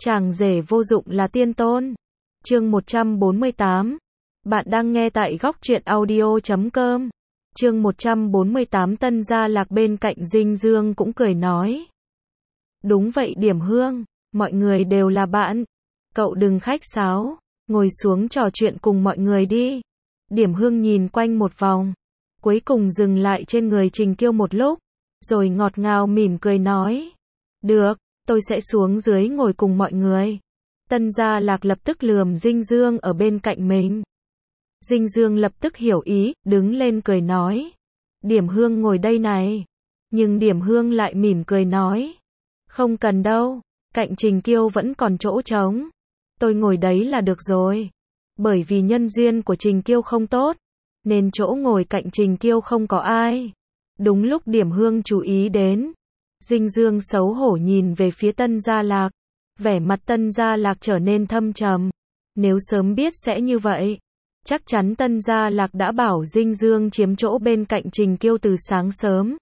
Chàng rể vô dụng là tiên tôn. Chương 148. Bạn đang nghe tại góc truyện audio.com. Chương 148. Tân Gia Lạc bên cạnh Dinh Dương cũng cười nói. Đúng vậy Điểm Hương, mọi người đều là bạn. Cậu đừng khách sáo, ngồi xuống trò chuyện cùng mọi người đi. Điểm Hương nhìn quanh một vòng, cuối cùng dừng lại trên người Trình Kiêu một lúc, rồi ngọt ngào mỉm cười nói. Được, tôi sẽ xuống dưới ngồi cùng mọi người. Tân Gia Lạc lập tức lườm Dinh Dương ở bên cạnh mình. Dinh Dương lập tức hiểu ý, đứng lên cười nói. Điểm Hương ngồi đây này. Nhưng Điểm Hương lại mỉm cười nói. Không cần đâu, cạnh Trình Kiêu vẫn còn chỗ trống. Tôi ngồi đấy là được rồi. Bởi vì nhân duyên của Trình Kiêu không tốt, nên chỗ ngồi cạnh Trình Kiêu không có ai. Đúng lúc Điểm Hương chú ý đến, Dinh Dương xấu hổ nhìn về phía Tân Gia Lạc. Vẻ mặt Tân Gia Lạc trở nên thâm trầm. Nếu sớm biết sẽ như vậy, chắc chắn Tân Gia Lạc đã bảo Dinh Dương chiếm chỗ bên cạnh Trình Kiêu từ sáng sớm.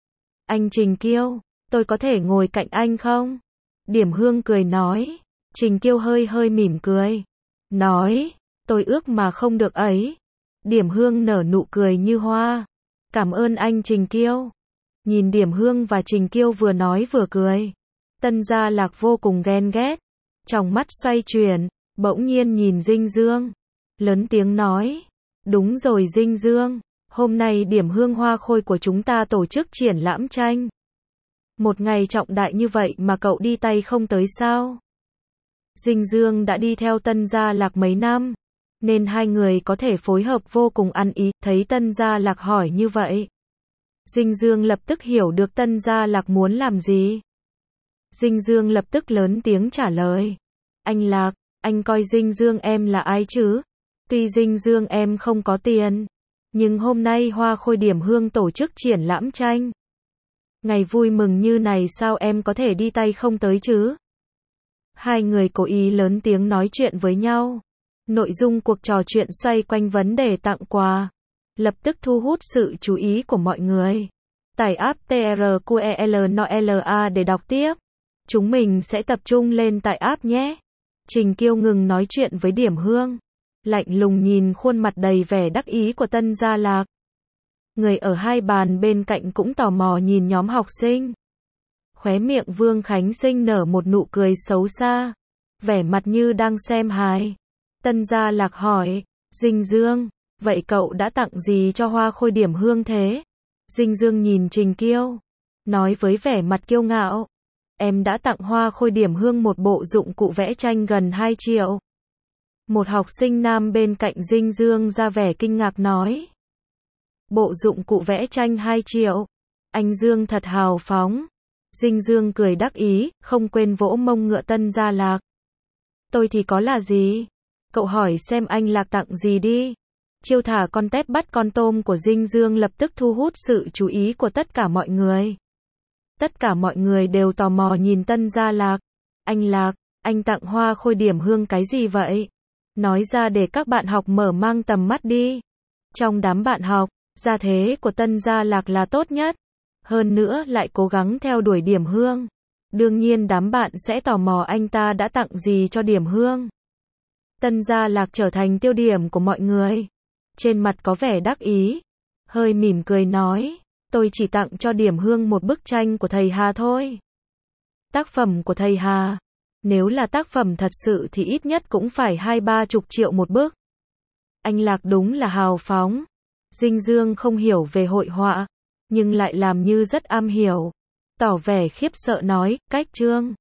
Anh Trình Kiêu, tôi có thể ngồi cạnh anh không? Điểm Hương cười nói. Trình Kiêu hơi hơi mỉm cười. Nói, tôi ước mà không được ấy. Điểm Hương nở nụ cười như hoa. Cảm ơn anh Trình Kiêu. Nhìn Điểm Hương và Trình Kiêu vừa nói vừa cười, Tân Gia Lạc vô cùng ghen ghét. Trong mắt xoay chuyển, bỗng nhiên nhìn Dinh Dương. Lớn tiếng nói. Đúng rồi Dinh Dương, hôm nay Điểm Hương Hoa Khôi của chúng ta tổ chức triển lãm tranh. Một ngày trọng đại như vậy mà cậu đi tay không tới sao? Dinh Dương đã đi theo Tân Gia Lạc mấy năm, nên hai người có thể phối hợp vô cùng ăn ý. Thấy Tân Gia Lạc hỏi như vậy, Dinh Dương lập tức hiểu được Tân Gia Lạc muốn làm gì. Dinh Dương lập tức lớn tiếng trả lời. Anh Lạc, anh coi Dinh Dương em là ai chứ? Tuy Dinh Dương em không có tiền, nhưng hôm nay Hoa Khôi Điểm Hương tổ chức triển lãm tranh. Ngày vui mừng như này sao em có thể đi tay không tới chứ? Hai người cố ý lớn tiếng nói chuyện với nhau. Nội dung cuộc trò chuyện xoay quanh vấn đề tặng quà, lập tức thu hút sự chú ý của mọi người. Tải app TRQELNOLA để đọc tiếp. Chúng mình sẽ tập trung lên tại app nhé. Trình Kiêu ngừng nói chuyện với Điểm Hương, lạnh lùng nhìn khuôn mặt đầy vẻ đắc ý của Tân Gia Lạc. Người ở hai bàn bên cạnh cũng tò mò nhìn nhóm học sinh. Khóe miệng Vương Khánh Sinh nở một nụ cười xấu xa, vẻ mặt như đang xem hài. Tân Gia Lạc hỏi, Dinh Dương, vậy cậu đã tặng gì cho Hoa Khôi Điểm Hương thế? Dinh Dương nhìn Trình Kiêu, nói với vẻ mặt kiêu ngạo. Em đã tặng Hoa Khôi Điểm Hương một bộ dụng cụ vẽ tranh gần 2 triệu. Một học sinh nam bên cạnh Dinh Dương ra vẻ kinh ngạc nói. Bộ dụng cụ vẽ tranh 2 triệu. Anh Dương thật hào phóng. Dinh Dương cười đắc ý, không quên vỗ mông ngựa Tân Gia Lạc. Tôi thì có là gì? Cậu hỏi xem anh Lạc tặng gì đi. Chiêu thả con tép bắt con tôm của Dinh Dương lập tức thu hút sự chú ý của tất cả mọi người. Tất cả mọi người đều tò mò nhìn Tân Gia Lạc. Anh Lạc, anh tặng Hoa Khôi Điểm Hương cái gì vậy? Nói ra để các bạn học mở mang tầm mắt đi. Trong đám bạn học, gia thế của Tân Gia Lạc là tốt nhất. Hơn nữa lại cố gắng theo đuổi Điểm Hương. Đương nhiên đám bạn sẽ tò mò anh ta đã tặng gì cho Điểm Hương. Tân Gia Lạc trở thành tiêu điểm của mọi người. Trên mặt có vẻ đắc ý, hơi mỉm cười nói. Tôi chỉ tặng cho Điểm Hương một bức tranh của thầy Hà thôi. Tác phẩm của thầy Hà, nếu là tác phẩm thật sự thì ít nhất cũng phải 20-30 triệu một bức. Anh Lạc đúng là hào phóng. Dinh Dương không hiểu về hội họa, nhưng lại làm như rất am hiểu. Tỏ vẻ khiếp sợ nói, cách Trương,